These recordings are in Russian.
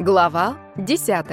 Глава 10.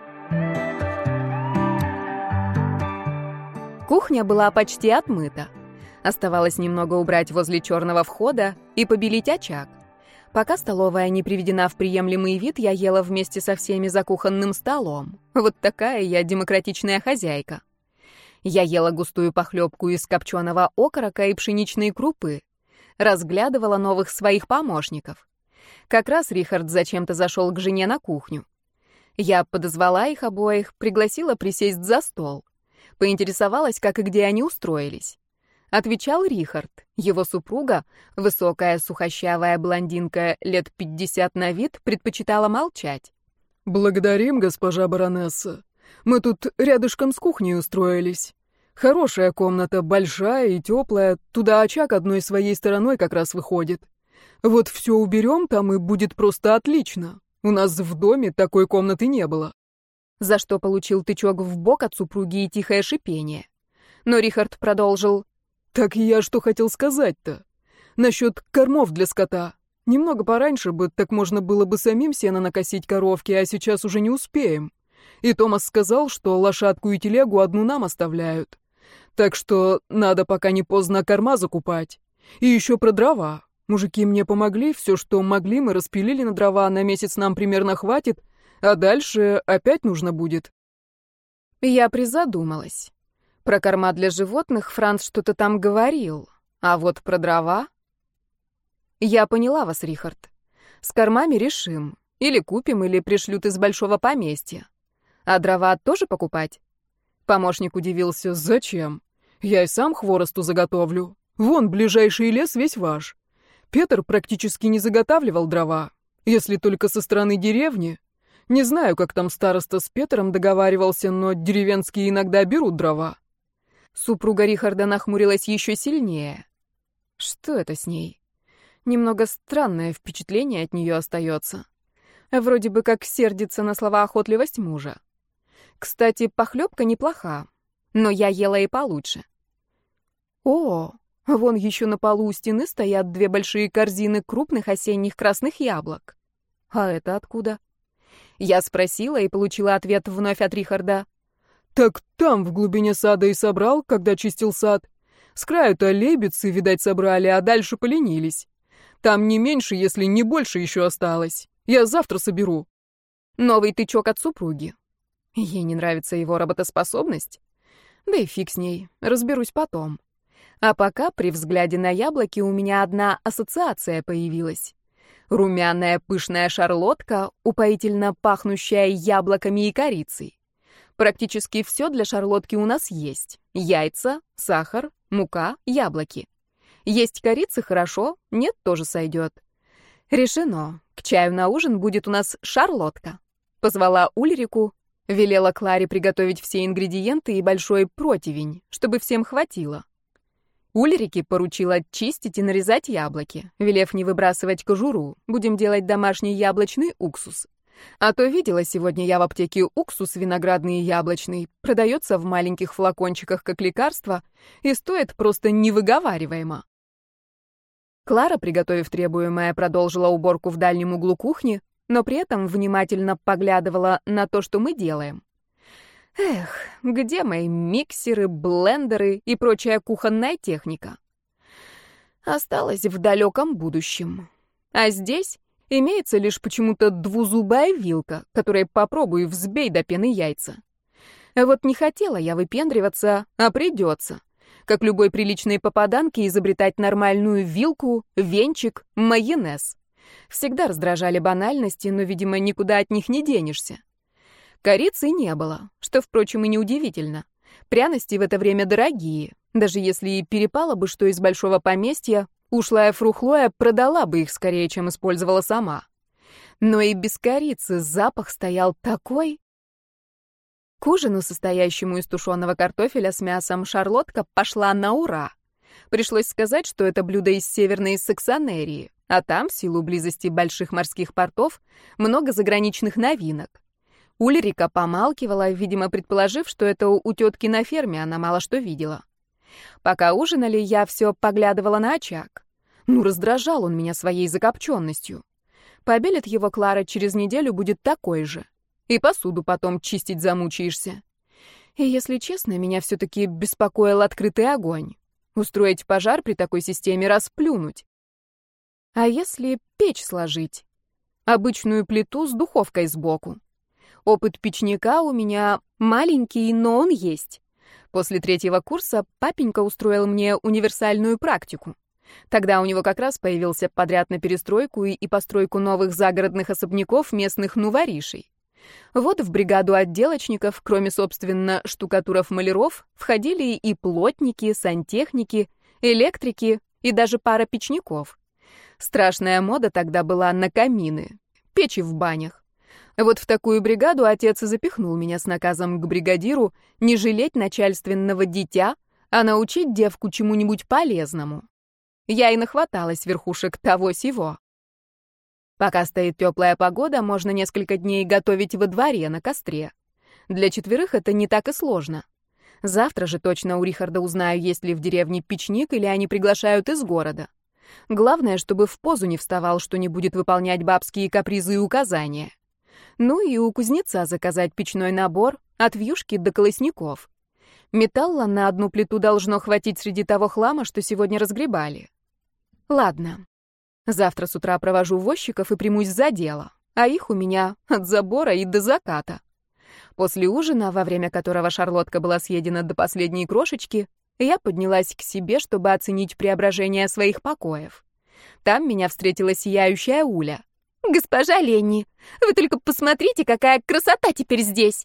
Кухня была почти отмыта. Оставалось немного убрать возле черного входа и побелить очаг. Пока столовая не приведена в приемлемый вид, я ела вместе со всеми за кухонным столом. Вот такая я демократичная хозяйка. Я ела густую похлебку из копченого окорока и пшеничной крупы. Разглядывала новых своих помощников. Как раз Рихард зачем-то зашел к жене на кухню. Я подозвала их обоих, пригласила присесть за стол. Поинтересовалась, как и где они устроились. Отвечал Рихард. Его супруга, высокая сухощавая блондинка лет 50 на вид, предпочитала молчать. «Благодарим, госпожа баронесса. Мы тут рядышком с кухней устроились. Хорошая комната, большая и теплая, туда очаг одной своей стороной как раз выходит. Вот все уберем там, и будет просто отлично. У нас в доме такой комнаты не было». За что получил тычок в бок от супруги и тихое шипение. Но Рихард продолжил. «Так я что хотел сказать-то? Насчет кормов для скота. Немного пораньше бы, так можно было бы самим сено накосить коровке, а сейчас уже не успеем. И Томас сказал, что лошадку и телегу одну нам оставляют. Так что надо, пока не поздно, корма закупать. И еще про дрова. Мужики мне помогли, все, что могли, мы распилили на дрова, на месяц нам примерно хватит, а дальше опять нужно будет». Я призадумалась. Про корма для животных Франц что-то там говорил, а вот про дрова... Я поняла вас, Рихард. С кормами решим. Или купим, или пришлют из большого поместья. А дрова тоже покупать? Помощник удивился. «Зачем? Я и сам хворосту заготовлю. Вон, ближайший лес весь ваш. Петр практически не заготавливал дрова, если только со стороны деревни. Не знаю, как там староста с Петром договаривался, но деревенские иногда берут дрова». Супруга Рихарда нахмурилась еще сильнее. Что это с ней? Немного странное впечатление от нее остается. Вроде бы как сердится на словоохотливость мужа. Кстати, похлебка неплоха, но я ела и получше. О, вон еще на полу у стены стоят две большие корзины крупных осенних красных яблок. А это откуда? Я спросила и получила ответ вновь от Рихарда. «Так там, в глубине сада, и собрал, когда чистил сад. С краю-то лейбицы, видать, собрали, а дальше поленились. Там не меньше, если не больше еще осталось. Я завтра соберу». Новый тычок от супруги. Ей не нравится его работоспособность? Да и фиг с ней, разберусь потом. А пока при взгляде на яблоки у меня одна ассоциация появилась. Румяная пышная шарлотка, упоительно пахнущая яблоками и корицей. Практически все для шарлотки у нас есть. Яйца, сахар, мука, яблоки. Есть корицы — хорошо, нет — тоже сойдет. Решено. К чаю на ужин будет у нас шарлотка. Позвала Ульрику, велела Кларе приготовить все ингредиенты и большой противень, чтобы всем хватило. Ульрике поручила чистить и нарезать яблоки, велев не выбрасывать кожуру. Будем делать домашний яблочный уксус. А то видела сегодня я в аптеке уксус виноградный и яблочный. Продается в маленьких флакончиках как лекарство и стоит просто невыговариваемо. Клара, приготовив требуемое, продолжила уборку в дальнем углу кухни, но при этом внимательно поглядывала на то, что мы делаем. Эх, где мои миксеры, блендеры и прочая кухонная техника? Осталось в далеком будущем. А здесь имеется лишь почему-то двузубая вилка, которой попробуй взбей до пены яйца. Вот не хотела я выпендриваться, а придется. Как любой приличной попаданке изобретать нормальную вилку, венчик, майонез. Всегда раздражали банальности, но, видимо, никуда от них не денешься. Корицы не было, что, впрочем, и неудивительно. Пряности в это время дорогие. Даже если и перепало бы что из большого поместья, ушлая фрухлоя продала бы их скорее, чем использовала сама. Но и без корицы запах стоял такой. К ужину, состоящему из тушеного картофеля с мясом, шарлотка пошла на ура. Пришлось сказать, что это блюдо из Северной Саксонерии, а там, в силу близости больших морских портов, много заграничных новинок. Ульрика помалкивала, видимо, предположив, что это у тетки на ферме, она мало что видела. Пока ужинали, я все поглядывала на очаг. Ну, раздражал он меня своей закопченностью. Побелит его Клара через неделю будет такой же. И посуду потом чистить замучаешься. И, если честно, меня все-таки беспокоил открытый огонь. Устроить пожар при такой системе — расплюнуть. А если печь сложить? Обычную плиту с духовкой сбоку. Опыт печника у меня маленький, но он есть. После 3-го курса папенька устроил мне универсальную практику. Тогда у него как раз появился подряд на перестройку и постройку новых загородных особняков местных нуворишей. Вот в бригаду отделочников, кроме, собственно, штукатуров-маляров, входили и плотники, сантехники, электрики и даже пара печников. Страшная мода тогда была на камины, печи в банях. Вот в такую бригаду отец и запихнул меня с наказом к бригадиру не жалеть начальственного дитя, а научить девку чему-нибудь полезному. Я и нахваталась верхушек того-сего. Пока стоит теплая погода, можно несколько дней готовить во дворе на костре. Для 4 это не так и сложно. Завтра же точно у Рихарда узнаю, есть ли в деревне печник или они приглашают из города. Главное, чтобы в позу не вставал, что не будет выполнять бабские капризы и указания. Ну и у кузнеца заказать печной набор от вьюшки до колосников. Металла на одну плиту должно хватить среди того хлама, что сегодня разгребали. Ладно. Завтра с утра провожу возчиков и примусь за дело, а их у меня от забора и до заката. После ужина, во время которого шарлотка была съедена до последней крошечки, я поднялась к себе, чтобы оценить преображение своих покоев. Там меня встретила сияющая Уля. «Госпожа Ленни, вы только посмотрите, какая красота теперь здесь!»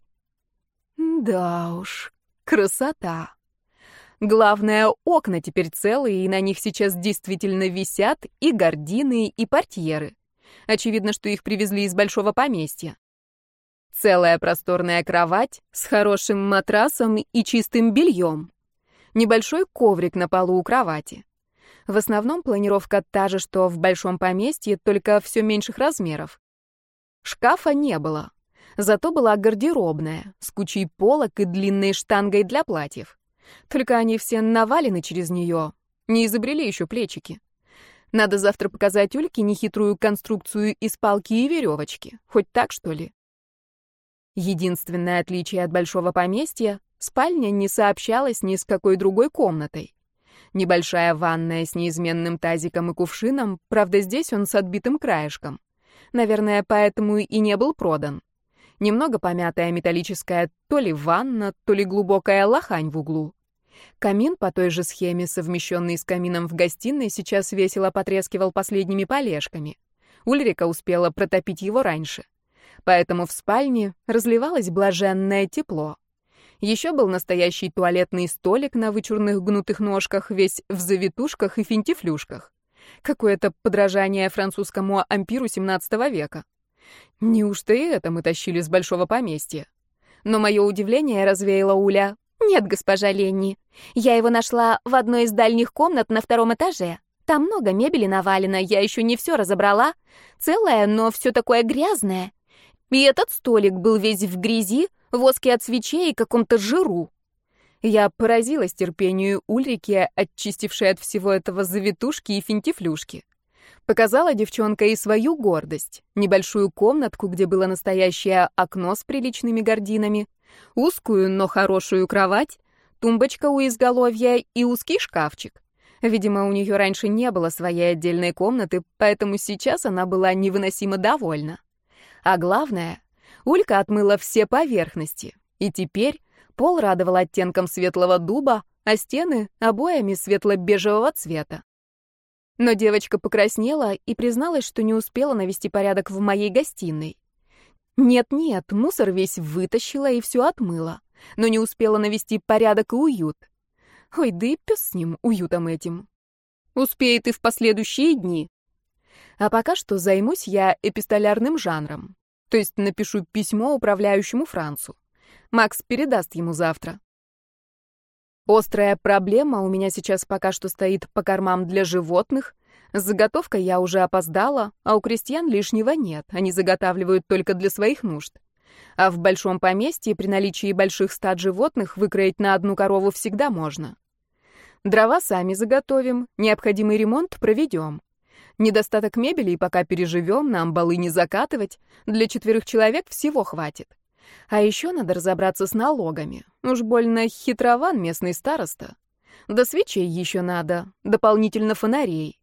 Да уж, красота. Главное, окна теперь целые, и на них сейчас действительно висят и гардины, и портьеры. Очевидно, что их привезли из большого поместья. Целая просторная кровать с хорошим матрасом и чистым бельем. Небольшой коврик на полу у кровати. В основном планировка та же, что в большом поместье, только все меньших размеров. Шкафа не было. Зато была гардеробная, с кучей полок и длинной штангой для платьев. Только они все навалены через нее, не изобрели еще плечики. Надо завтра показать Ульке нехитрую конструкцию из палки и веревочки. Хоть так, что ли? Единственное отличие от большого поместья — спальня не сообщалась ни с какой другой комнатой. Небольшая ванная с неизменным тазиком и кувшином, правда, здесь он с отбитым краешком. Наверное, поэтому и не был продан. Немного помятая металлическая то ли ванна, то ли глубокая лохань в углу. Камин по той же схеме, совмещенный с камином в гостиной, сейчас весело потрескивал последними полежками. Ульрика успела протопить его раньше. Поэтому в спальне разливалось блаженное тепло. Еще был настоящий туалетный столик на вычурных гнутых ножках, весь в завитушках и финтифлюшках. Какое-то подражание французскому ампиру XVII века. Неужто и это мы тащили с большого поместья? Но мое удивление развеяла Уля. «Нет, госпожа Ленни, я его нашла в одной из дальних комнат на 2-м этаже. Там много мебели навалено, я еще не все разобрала. Целое, но все такое грязное. И этот столик был весь в грязи, воске от свечей и каком-то жиру». Я поразилась терпению Ульрики, очистившей от всего этого завитушки и финтифлюшки. Показала девчонка и свою гордость. Небольшую комнатку, где было настоящее окно с приличными гардинами, узкую, но хорошую кровать, тумбочка у изголовья и узкий шкафчик. Видимо, у нее раньше не было своей отдельной комнаты, поэтому сейчас она была невыносимо довольна. А главное, Улька отмыла все поверхности, и теперь пол радовал оттенком светлого дуба, а стены — обоями светло-бежевого цвета. Но девочка покраснела и призналась, что не успела навести порядок в моей гостиной. Нет-нет, мусор весь вытащила и все отмыла, но не успела навести порядок и уют. Ой, да и пес с ним, уютом этим. Успеет и в последующие дни. А пока что займусь я эпистолярным жанром. То есть напишу письмо управляющему Францу. Макс передаст ему завтра. Острая проблема у меня сейчас пока что стоит по кормам для животных. С заготовкой я уже опоздала, а у крестьян лишнего нет, они заготавливают только для своих нужд. А в большом поместье при наличии больших стад животных выкроить на одну корову всегда можно. Дрова сами заготовим, необходимый ремонт проведем. Недостаток мебели и пока переживем, нам балы не закатывать, для 4 человек всего хватит. А еще надо разобраться с налогами. Уж больно хитрован местный староста. Да свечей еще надо, дополнительно фонарей.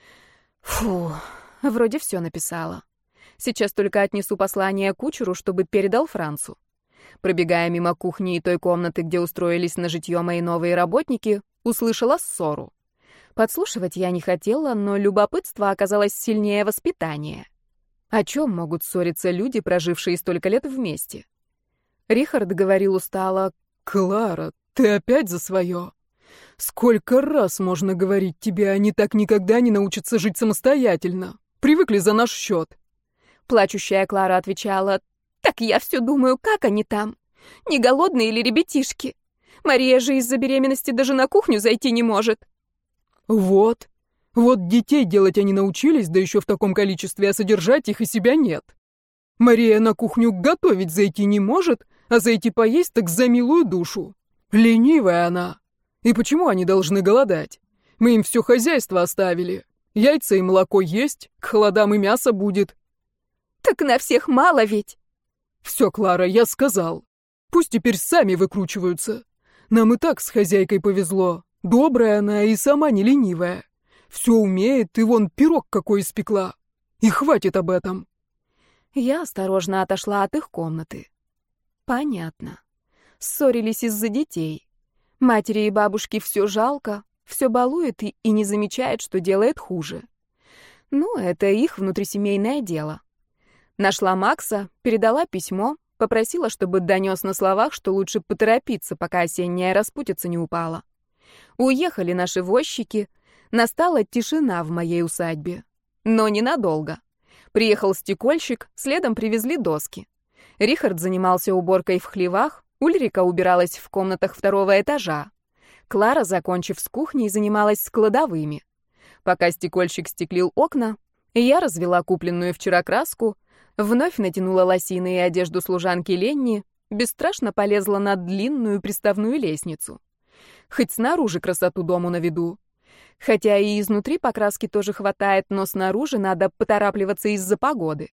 Фу, вроде все написала. Сейчас только отнесу послание кучеру, чтобы передал Францу. Пробегая мимо кухни и той комнаты, где устроились на житье мои новые работники, услышала ссору. Подслушивать я не хотела, но любопытство оказалось сильнее воспитания. О чем могут ссориться люди, прожившие столько лет вместе? Рихард говорил устало: «Клара, ты опять за свое? Сколько раз можно говорить тебе, они так никогда не научатся жить самостоятельно. Привыкли за наш счет». Плачущая Клара отвечала: «Так я все думаю, как они там? Не голодные или ребятишки? Мария же из-за беременности даже на кухню зайти не может». Вот детей делать они научились, да еще в таком количестве, а содержать их и себя нет. Мария на кухню готовить зайти не может, а зайти поесть так за милую душу. Ленивая она. И почему они должны голодать? Мы им все хозяйство оставили. Яйца и молоко есть, к холодам и мясо будет. Так на всех мало ведь. Все, Клара, я сказал. Пусть теперь сами выкручиваются. Нам и так с хозяйкой повезло. Добрая она и сама не ленивая. Все умеет, и вон пирог какой испекла. И хватит об этом. Я осторожно отошла от их комнаты. Понятно. Ссорились из-за детей. Матери и бабушке все жалко, все балует и не замечает, что делает хуже. Ну, это их внутрисемейное дело. Нашла Макса, передала письмо, попросила, чтобы донес на словах, что лучше поторопиться, пока осенняя распутица не упала. Уехали наши возчики, настала тишина в моей усадьбе. Но ненадолго. Приехал стекольщик, следом привезли доски. Рихард занимался уборкой в хлевах, Ульрика убиралась в комнатах 2-го этажа. Клара, закончив с кухней, занималась с кладовыми. Пока стекольщик стеклил окна, я развела купленную вчера краску, вновь натянула лосины и одежду служанки Ленни, бесстрашно полезла на длинную приставную лестницу. Хоть снаружи красоту дому наведу. Хотя и изнутри покраски тоже хватает, но снаружи надо поторапливаться из-за погоды.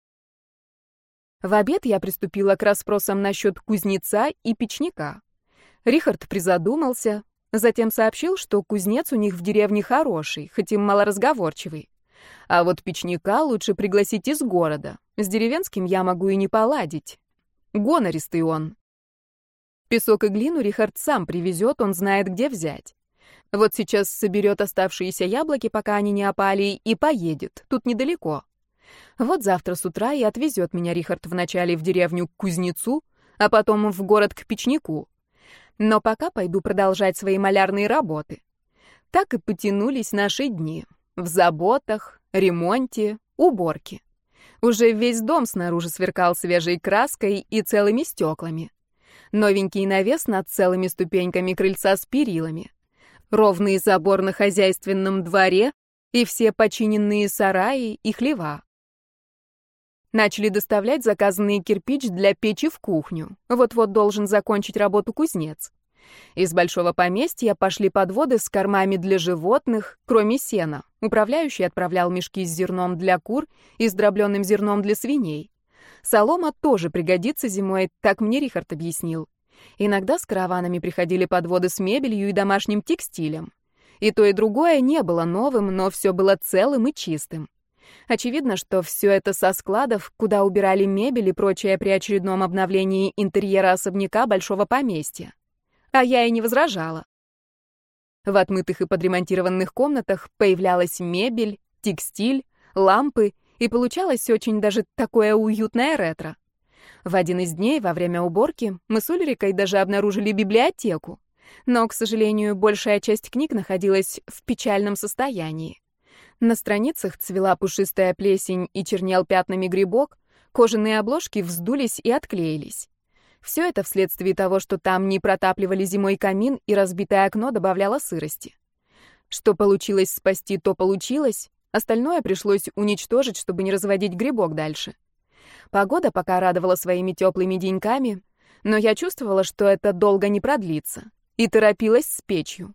В обед я приступила к расспросам насчет кузнеца и печника. Рихард призадумался, затем сообщил, что кузнец у них в деревне хороший, хоть и малоразговорчивый. А вот печника лучше пригласить из города. С деревенским я могу и не поладить. Гонористый он. Песок и глину Рихард сам привезет, он знает, где взять. Вот сейчас соберет оставшиеся яблоки, пока они не опали, и поедет. Тут недалеко. Вот завтра с утра и отвезет меня Рихард вначале в деревню к кузнецу, а потом в город к печнику. Но пока пойду продолжать свои малярные работы. Так и потянулись наши дни. В заботах, ремонте, уборке. Уже весь дом снаружи сверкал свежей краской и целыми стеклами. Новенький навес над целыми ступеньками крыльца с перилами. Ровный забор на хозяйственном дворе и все починенные сараи и хлева. Начали доставлять заказанный кирпич для печи в кухню. Вот-вот должен закончить работу кузнец. Из большого поместья пошли подводы с кормами для животных, кроме сена. Управляющий отправлял мешки с зерном для кур и с дробленым зерном для свиней. Солома тоже пригодится зимой, так мне Рихард объяснил. Иногда с караванами приходили подводы с мебелью и домашним текстилем. И то, и другое не было новым, но все было целым и чистым. Очевидно, что все это со складов, куда убирали мебель и прочее при очередном обновлении интерьера особняка большого поместья. А я и не возражала. В отмытых и подремонтированных комнатах появлялась мебель, текстиль, лампы, и получалось очень даже такое уютное ретро. В один из дней во время уборки мы с Ульрикой даже обнаружили библиотеку. Но, к сожалению, большая часть книг находилась в печальном состоянии. На страницах цвела пушистая плесень и чернел пятнами грибок, кожаные обложки вздулись и отклеились. Все это вследствие того, что там не протапливали зимой камин, и разбитое окно добавляло сырости. Что получилось спасти, то получилось, остальное пришлось уничтожить, чтобы не разводить грибок дальше. Погода пока радовала своими теплыми деньками, но я чувствовала, что это долго не продлится, и торопилась с печью.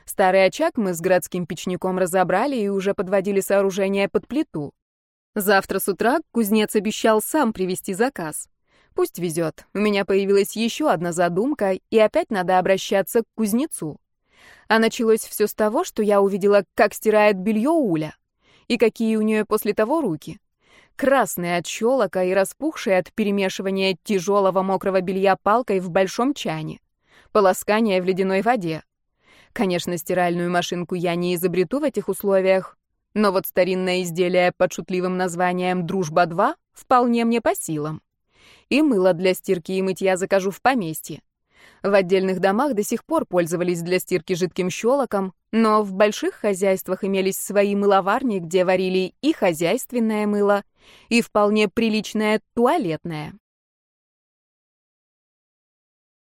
Старый очаг мы с городским печником разобрали и уже подводили сооружение под плиту. Завтра с утра кузнец обещал сам привезти заказ. Пусть везет. У меня появилась еще одна задумка, и опять надо обращаться к кузнецу. А началось все с того, что я увидела, как стирает белье Уля. И какие у нее после того руки. Красные от щелока и распухшие от перемешивания тяжелого мокрого белья палкой в большом чане. Полоскание в ледяной воде. Конечно, стиральную машинку я не изобрету в этих условиях, но вот старинное изделие под шутливым названием «Дружба-2» вполне мне по силам. И мыло для стирки и мытья закажу в поместье. В отдельных домах до сих пор пользовались для стирки жидким щелоком, но в больших хозяйствах имелись свои мыловарни, где варили и хозяйственное мыло, и вполне приличное туалетное.